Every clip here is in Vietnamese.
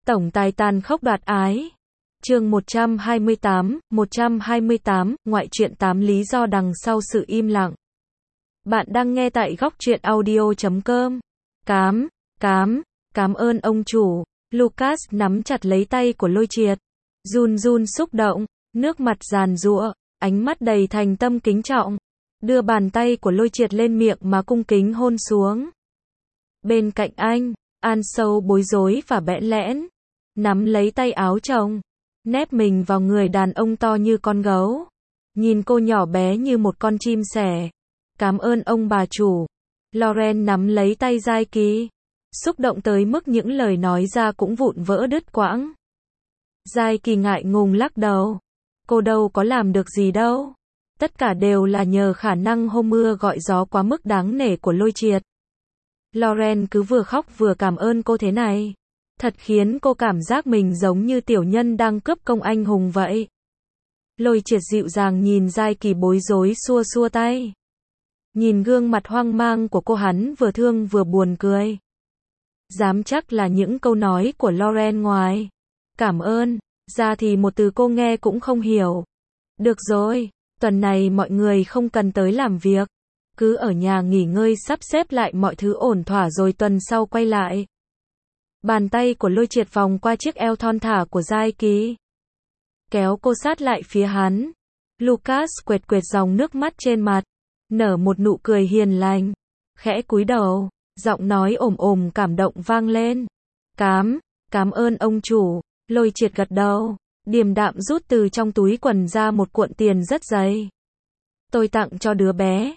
Tổng tài tàn khốc đoạt ái. Chương 128, ngoại truyện 8 lý do đằng sau sự im lặng. Bạn đang nghe tại góc truyện audio.com. Cảm ơn ông chủ. Lucas nắm chặt lấy tay của Lôi Triệt. Run run xúc động, nước mặt giàn giụa, ánh mắt đầy thành tâm kính trọng. Đưa bàn tay của Lôi Triệt lên miệng mà cung kính hôn xuống. Bên cạnh anh, An Sâu bối rối và bẽn lẽn. Nắm lấy tay áo chồng. Nép mình vào người đàn ông to như con gấu. Nhìn cô nhỏ bé như một con chim sẻ. Cảm ơn ông bà chủ. Lauren nắm lấy tay Giai Kỳ. Xúc động tới mức những lời nói ra cũng vụn vỡ đứt quãng. Giai Kỳ ngại ngùng lắc đầu. Cô đâu có làm được gì đâu. Tất cả đều là nhờ khả năng hô mưa gọi gió quá mức đáng nể của Lôi Triệt. Lauren cứ vừa khóc vừa cảm ơn cô thế này. Thật khiến cô cảm giác mình giống như tiểu nhân đang cướp công anh hùng vậy. Lôi Triệt dịu dàng nhìn Giai Kỳ bối rối xua xua tay. Nhìn gương mặt hoang mang của cô hắn vừa thương vừa buồn cười. Dám chắc là những câu nói của Lauren ngoài cảm ơn ra thì một từ cô nghe cũng không hiểu. Được rồi, tuần này mọi người không cần tới làm việc. Cứ ở nhà nghỉ ngơi sắp xếp lại mọi thứ ổn thỏa rồi tuần sau quay lại. Bàn tay của Lôi Triệt vòng qua chiếc eo thon thả của Giai Kỳ. Kéo cô sát lại phía hắn. Lucas quệt quệt dòng nước mắt trên mặt. Nở một nụ cười hiền lành. Khẽ cúi đầu. Giọng nói ồm ồm cảm động vang lên. Cảm ơn ông chủ. Lôi Triệt gật đầu. Điềm đạm rút từ trong túi quần ra một cuộn tiền rất dày. Tôi tặng cho đứa bé.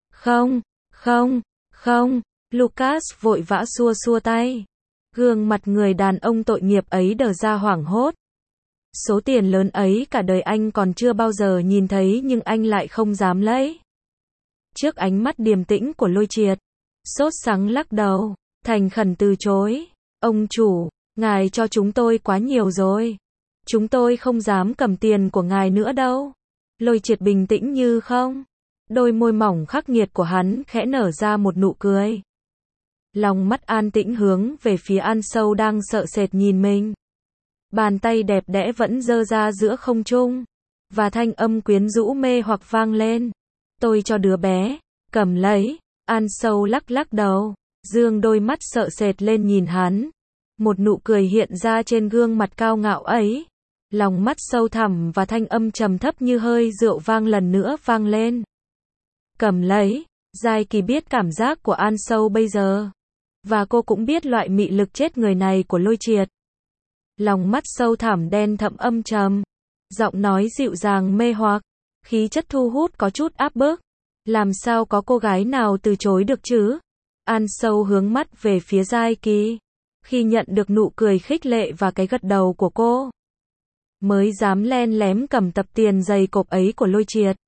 Không. Lucas vội vã xua xua tay. Gương mặt người đàn ông tội nghiệp ấy đờ ra hoảng hốt. Số tiền lớn ấy cả đời anh còn chưa bao giờ nhìn thấy nhưng anh lại không dám lấy. Trước ánh mắt điềm tĩnh của Lôi Triệt, sốt sắng lắc đầu, thành khẩn từ chối. Ông chủ, ngài cho chúng tôi quá nhiều rồi. Chúng tôi không dám cầm tiền của ngài nữa đâu. Lôi Triệt bình tĩnh như không. Đôi môi mỏng khắc nghiệt của hắn khẽ nở ra một nụ cười. Lòng mắt an tĩnh hướng về phía An Sâu đang sợ sệt nhìn mình. Bàn tay đẹp đẽ vẫn giơ ra giữa không trung. Và thanh âm quyến rũ mê hoặc vang lên. Tôi cho đứa bé, cầm lấy. An Sâu lắc lắc đầu, dương đôi mắt sợ sệt lên nhìn hắn. Một nụ cười hiện ra trên gương mặt cao ngạo ấy. Lòng mắt sâu thẳm và thanh âm trầm thấp như hơi rượu vang lần nữa vang lên. Cầm lấy. Giai Kỳ biết cảm giác của An Sâu bây giờ. Và cô cũng biết loại mị lực chết người này của Lôi Triệt. Lòng mắt sâu thẳm đen thẫm âm trầm. Giọng nói dịu dàng mê hoặc. Khí chất thu hút có chút áp bức. Làm sao có cô gái nào từ chối được chứ? An Sâu hướng mắt về phía Giai Kỳ. Khi nhận được nụ cười khích lệ và cái gật đầu của cô, mới dám len lén cầm tập tiền dày cộp ấy của Lôi Triệt.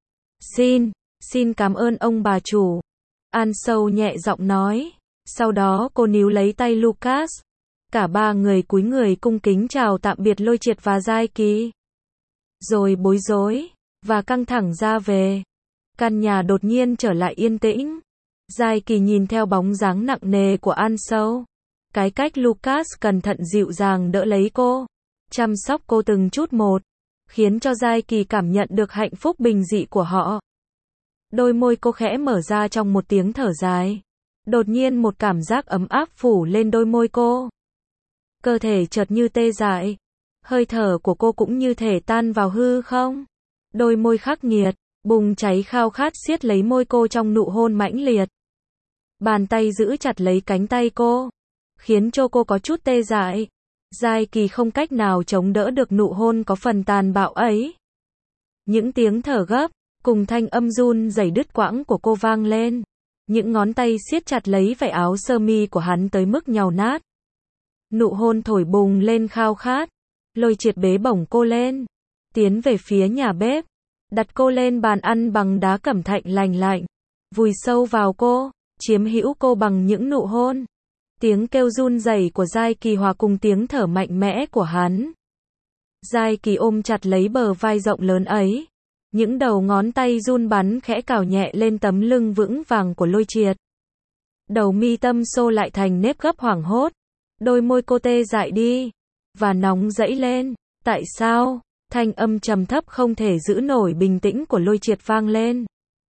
Xin cảm ơn ông bà chủ. An Sâu nhẹ giọng nói. Sau đó cô níu lấy tay Lucas. Cả ba người cúi người cung kính chào tạm biệt Lôi Triệt và Giai Kỳ. Rồi bối rối và căng thẳng ra về. Căn nhà đột nhiên trở lại yên tĩnh. Giai Kỳ nhìn theo bóng dáng nặng nề của An Sâu. Cái cách Lucas cẩn thận dịu dàng đỡ lấy cô, chăm sóc cô từng chút một, khiến cho Giai Kỳ cảm nhận được hạnh phúc bình dị của họ. Đôi môi cô khẽ mở ra trong một tiếng thở dài. Đột nhiên một cảm giác ấm áp phủ lên đôi môi cô. Cơ thể chợt như tê dại. Hơi thở của cô cũng như thể tan vào hư không. Đôi môi khắc nghiệt, bùng cháy khao khát siết lấy môi cô trong nụ hôn mãnh liệt. Bàn tay giữ chặt lấy cánh tay cô, khiến cho cô có chút tê dại. Giai Kỳ không cách nào chống đỡ được nụ hôn có phần tàn bạo ấy. Những tiếng thở gấp, cùng thanh âm run rẩy đứt quãng của cô vang lên. Những ngón tay siết chặt lấy vải áo sơ mi của hắn tới mức nhàu nát. Nụ hôn thổi bùng lên khao khát. Lôi Triệt bế bổng cô lên, tiến về phía nhà bếp, đặt cô lên bàn ăn bằng đá cẩm thạch lành lạnh, vùi sâu vào cô, chiếm hữu cô bằng những nụ hôn. Tiếng kêu run rẩy của Giai Kỳ hòa cùng tiếng thở mạnh mẽ của hắn. Giai Kỳ ôm chặt lấy bờ vai rộng lớn ấy. Những đầu ngón tay run bắn khẽ cào nhẹ lên tấm lưng vững vàng của Lôi Triệt. Đầu mi tâm xô lại thành nếp gấp hoảng hốt. Đôi môi cô tê dại đi. và nóng dẫy lên. Tại sao? Thanh âm trầm thấp không thể giữ nổi bình tĩnh của Lôi Triệt vang lên.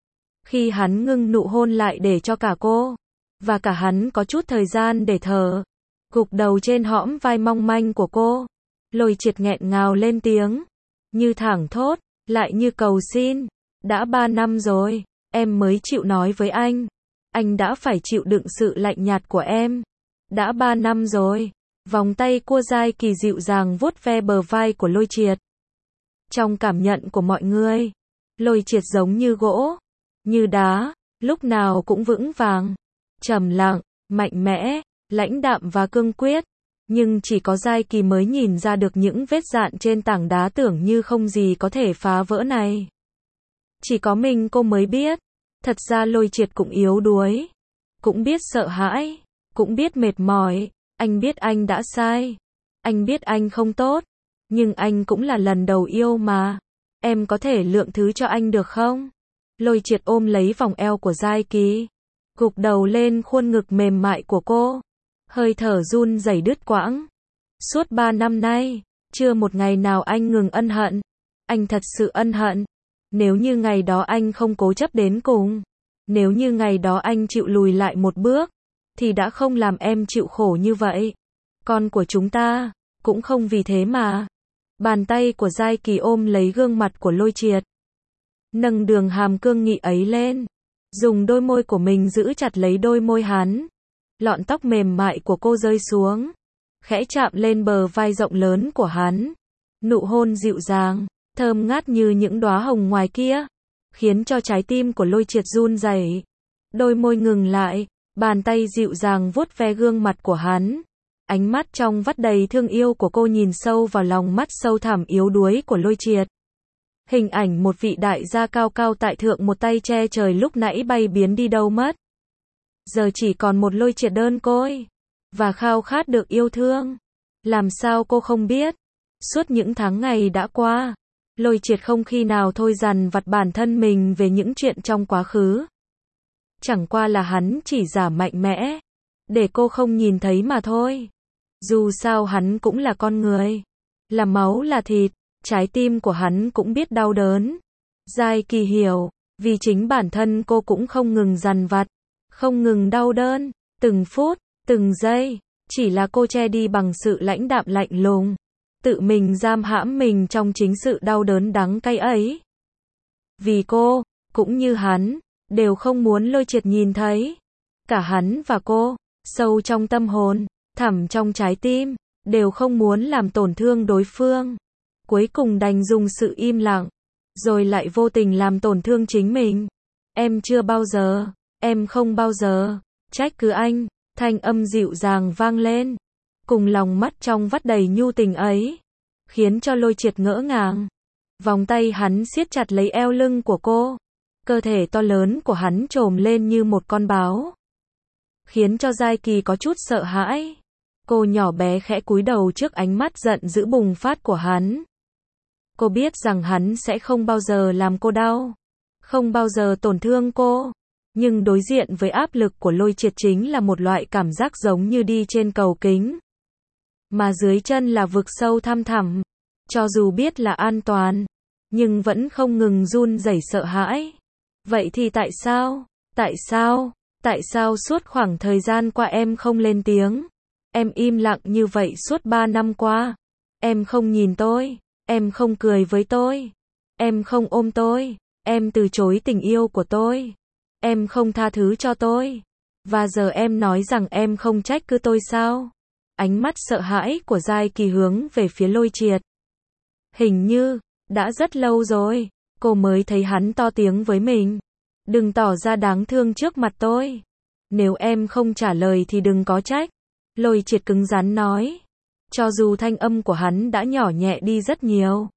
Khi hắn ngưng nụ hôn lại để cho cả cô, và cả hắn có chút thời gian để thở, gục đầu trên hõm vai mong manh của cô, Lôi Triệt nghẹn ngào lên tiếng, như thảng thốt, lại như cầu xin. Đã 3 năm rồi, em mới chịu nói với anh đã phải chịu đựng sự lạnh nhạt của em. Đã 3 năm rồi. Vòng tay cua dai kỳ dịu dàng vuốt ve bờ vai của Lôi Triệt. Trong cảm nhận của mọi người, Lôi Triệt giống như gỗ, như đá, lúc nào cũng vững vàng, trầm lặng, mạnh mẽ, lãnh đạm và cương quyết. Nhưng chỉ có Giai Kỳ mới nhìn ra được những vết dạn trên tảng đá tưởng như không gì có thể phá vỡ này. Chỉ có mình cô mới biết, thật ra Lôi Triệt cũng yếu đuối, cũng biết sợ hãi, cũng biết mệt mỏi. Anh biết anh đã sai, anh biết anh không tốt, nhưng anh cũng là lần đầu yêu mà. Em có thể lượng thứ cho anh được không? Lôi Triệt ôm lấy vòng eo của Giai Kỳ, gục đầu lên khuôn ngực mềm mại của cô, hơi thở run rẩy đứt quãng. Suốt 3 năm nay, chưa một ngày nào anh ngừng ân hận. Anh thật sự ân hận. Nếu như ngày đó anh không cố chấp đến cùng, nếu như ngày đó anh chịu lùi lại một bước, thì đã không làm em chịu khổ như vậy. Con của chúng ta, cũng không vì thế mà. Bàn tay của Giai Kỳ ôm lấy gương mặt của Lôi Triệt, nâng đường hàm cương nghị ấy lên, dùng đôi môi của mình giữ chặt lấy đôi môi hắn. Lọn tóc mềm mại của cô rơi xuống, khẽ chạm lên bờ vai rộng lớn của hắn. Nụ hôn dịu dàng, thơm ngát như những đóa hồng ngoài kia, khiến cho trái tim của Lôi Triệt run rẩy. Đôi môi ngừng lại, bàn tay dịu dàng vuốt ve gương mặt của hắn. Ánh mắt trong vắt đầy thương yêu của cô nhìn sâu vào lòng mắt sâu thẳm yếu đuối của Lôi Triệt. Hình ảnh một vị đại gia cao cao tại thượng một tay che trời lúc nãy bay biến đi đâu mất. Giờ chỉ còn một Lôi Triệt đơn côi, và khao khát được yêu thương. Làm sao cô không biết? Suốt những tháng ngày đã qua, Lôi Triệt không khi nào thôi dằn vặt bản thân mình về những chuyện trong quá khứ. Chẳng qua là hắn chỉ giả mạnh mẽ, để cô không nhìn thấy mà thôi. Dù sao hắn cũng là con người, là máu là thịt, trái tim của hắn cũng biết đau đớn. Giai Kỳ hiểu, vì chính bản thân cô cũng không ngừng dằn vặt, không ngừng đau đớn, từng phút, từng giây, chỉ là cô che đi bằng sự lãnh đạm lạnh lùng, tự mình giam hãm mình trong chính sự đau đớn đắng cay ấy. Vì cô, cũng như hắn, đều không muốn Lôi Triệt nhìn thấy. Cả hắn và cô, sâu trong tâm hồn, thẳm trong trái tim, đều không muốn làm tổn thương đối phương. Cuối cùng đành dùng sự im lặng, rồi lại vô tình làm tổn thương chính mình. Em chưa bao giờ, em không bao giờ trách cứ anh. Thanh âm dịu dàng vang lên, cùng lòng mắt trong vắt đầy nhu tình ấy, khiến cho Lôi Triệt ngỡ ngàng. Vòng tay hắn siết chặt lấy eo lưng của cô, cơ thể to lớn của hắn trồm lên như một con báo, khiến cho Giai Kỳ có chút sợ hãi. Cô nhỏ bé khẽ cúi đầu trước ánh mắt giận dữ bùng phát của hắn. Cô biết rằng hắn sẽ không bao giờ làm cô đau, không bao giờ tổn thương cô. Nhưng đối diện với áp lực của Lôi Triệt chính là một loại cảm giác giống như đi trên cầu kính, mà dưới chân là vực sâu thăm thẳm. Cho dù biết là an toàn, nhưng vẫn không ngừng run rẩy sợ hãi. Vậy thì tại sao? Tại sao? Tại sao suốt khoảng thời gian qua em không lên tiếng? Em im lặng như vậy suốt 3 năm qua. Em không nhìn tôi, em không cười với tôi, em không ôm tôi, em từ chối tình yêu của tôi, em không tha thứ cho tôi. Và giờ em nói rằng em không trách cứ tôi sao? Ánh mắt sợ hãi của Giai Kỳ hướng về phía Lôi Triệt. Hình như, đã rất lâu rồi, cô mới thấy hắn to tiếng với mình. Đừng tỏ ra đáng thương trước mặt tôi. Nếu em không trả lời thì đừng có trách. Lôi Triệt cứng rắn nói. Cho dù thanh âm của hắn đã nhỏ nhẹ đi rất nhiều,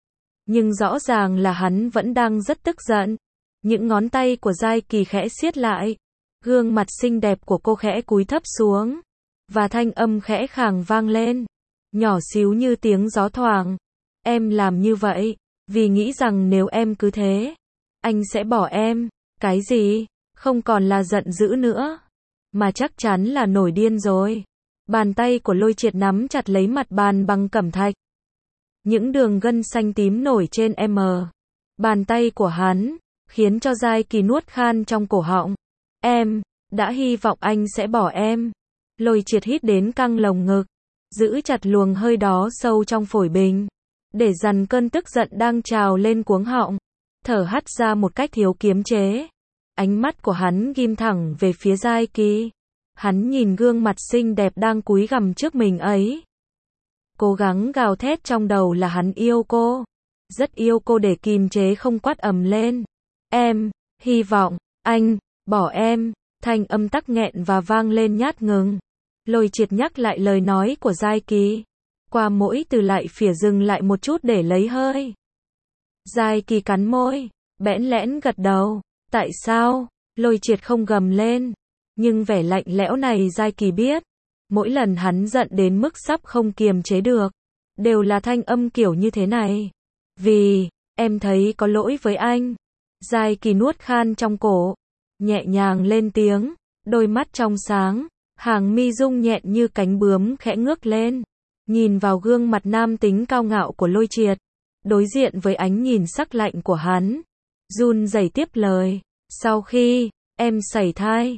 nhưng rõ ràng là hắn vẫn đang rất tức giận. Những ngón tay của Giai Kỳ khẽ siết lại, gương mặt xinh đẹp của cô khẽ cúi thấp xuống, và thanh âm khẽ khàng vang lên, nhỏ xíu như tiếng gió thoảng. Em làm như vậy, vì nghĩ rằng nếu em cứ thế, anh sẽ bỏ em. Cái gì? Không còn là giận dữ nữa, mà chắc chắn là nổi điên rồi. Bàn tay của Lôi Triệt nắm chặt lấy mặt bàn bằng cẩm thạch. Những đường gân xanh tím nổi trên bàn tay của hắn, khiến cho Giai Kỳ nuốt khan trong cổ họng. Em, đã hy vọng anh sẽ bỏ em. Lôi Triệt hít đến căng lồng ngực, giữ chặt luồng hơi đó sâu trong phổi bình, để dằn cơn tức giận đang trào lên cuống họng, thở hắt ra một cách thiếu kiềm chế. Ánh mắt của hắn ghim thẳng về phía Giai Kỳ. Hắn nhìn gương mặt xinh đẹp đang cúi gằm trước mình ấy. Cố gắng gào thét trong đầu là hắn yêu cô. Rất yêu cô để kìm chế không quát ầm lên. Em, hy vọng, anh, bỏ em. Thanh âm tắc nghẹn và vang lên nhát ngừng. Lôi Triệt nhắc lại lời nói của Giai Kỳ. Qua mỗi từ lại phỉa dừng lại một chút để lấy hơi. Giai Kỳ cắn môi, bẽn lẽn gật đầu. Tại sao? Lôi Triệt không gầm lên. Nhưng vẻ lạnh lẽo này Giai Kỳ biết. Mỗi lần hắn giận đến mức sắp không kiềm chế được, đều là thanh âm kiểu như thế này. Vì, em thấy có lỗi với anh. Giai Kỳ nuốt khan trong cổ, nhẹ nhàng lên tiếng, đôi mắt trong sáng, hàng mi rung nhẹn như cánh bướm khẽ ngước lên, nhìn vào gương mặt nam tính cao ngạo của Lôi Triệt, đối diện với ánh nhìn sắc lạnh của hắn, run rẩy tiếp lời, sau khi em sảy thai,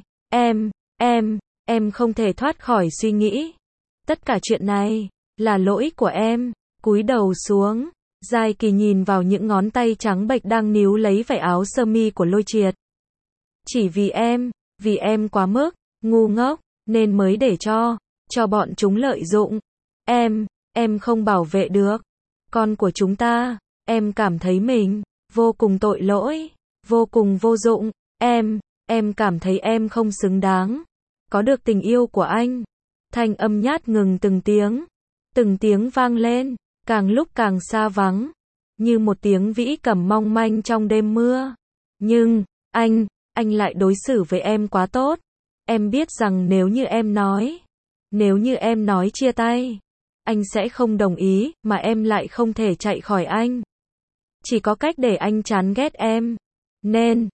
em không thể thoát khỏi suy nghĩ. Tất cả chuyện này là lỗi của em. Cúi đầu xuống, Giai Kỳ nhìn vào những ngón tay trắng bệch đang níu lấy vải áo sơ mi của Lôi Triệt. Chỉ vì em quá mức ngu ngốc nên mới để cho bọn chúng lợi dụng. Em không bảo vệ được con của chúng ta. Em cảm thấy mình vô cùng tội lỗi, vô cùng vô dụng. Em cảm thấy em không xứng đáng có được tình yêu của anh. Thanh âm nhát ngừng từng tiếng vang lên, càng lúc càng xa vắng, như một tiếng vĩ cầm mong manh trong đêm mưa. Nhưng, anh lại đối xử với em quá tốt. Em biết rằng nếu như em nói chia tay, anh sẽ không đồng ý, mà em lại không thể chạy khỏi anh. Chỉ có cách để anh chán ghét em. Nên,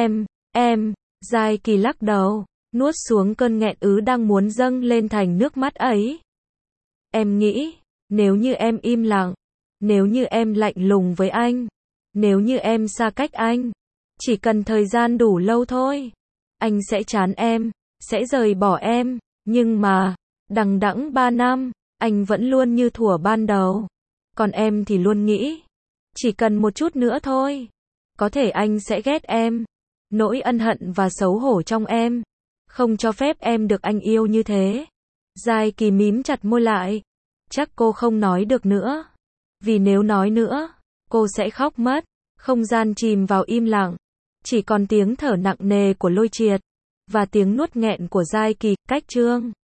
Giai Kỳ lắc đầu, nuốt xuống cơn nghẹn ứ đang muốn dâng lên thành nước mắt ấy. Em nghĩ, nếu như em im lặng, nếu như em lạnh lùng với anh, nếu như em xa cách anh, chỉ cần thời gian đủ lâu thôi, anh sẽ chán em, sẽ rời bỏ em. Nhưng mà, đằng đẵng 3 năm, anh vẫn luôn như thuở ban đầu. Còn em thì luôn nghĩ, chỉ cần một chút nữa thôi, có thể anh sẽ ghét em. Nỗi ân hận và xấu hổ trong em không cho phép em được anh yêu như thế. Giai Kỳ mím chặt môi lại. Chắc cô không nói được nữa. Vì nếu nói nữa, cô sẽ khóc mất. Không gian chìm vào im lặng. Chỉ còn tiếng thở nặng nề của Lôi Triệt và tiếng nuốt nghẹn của Giai Kỳ. Cách chương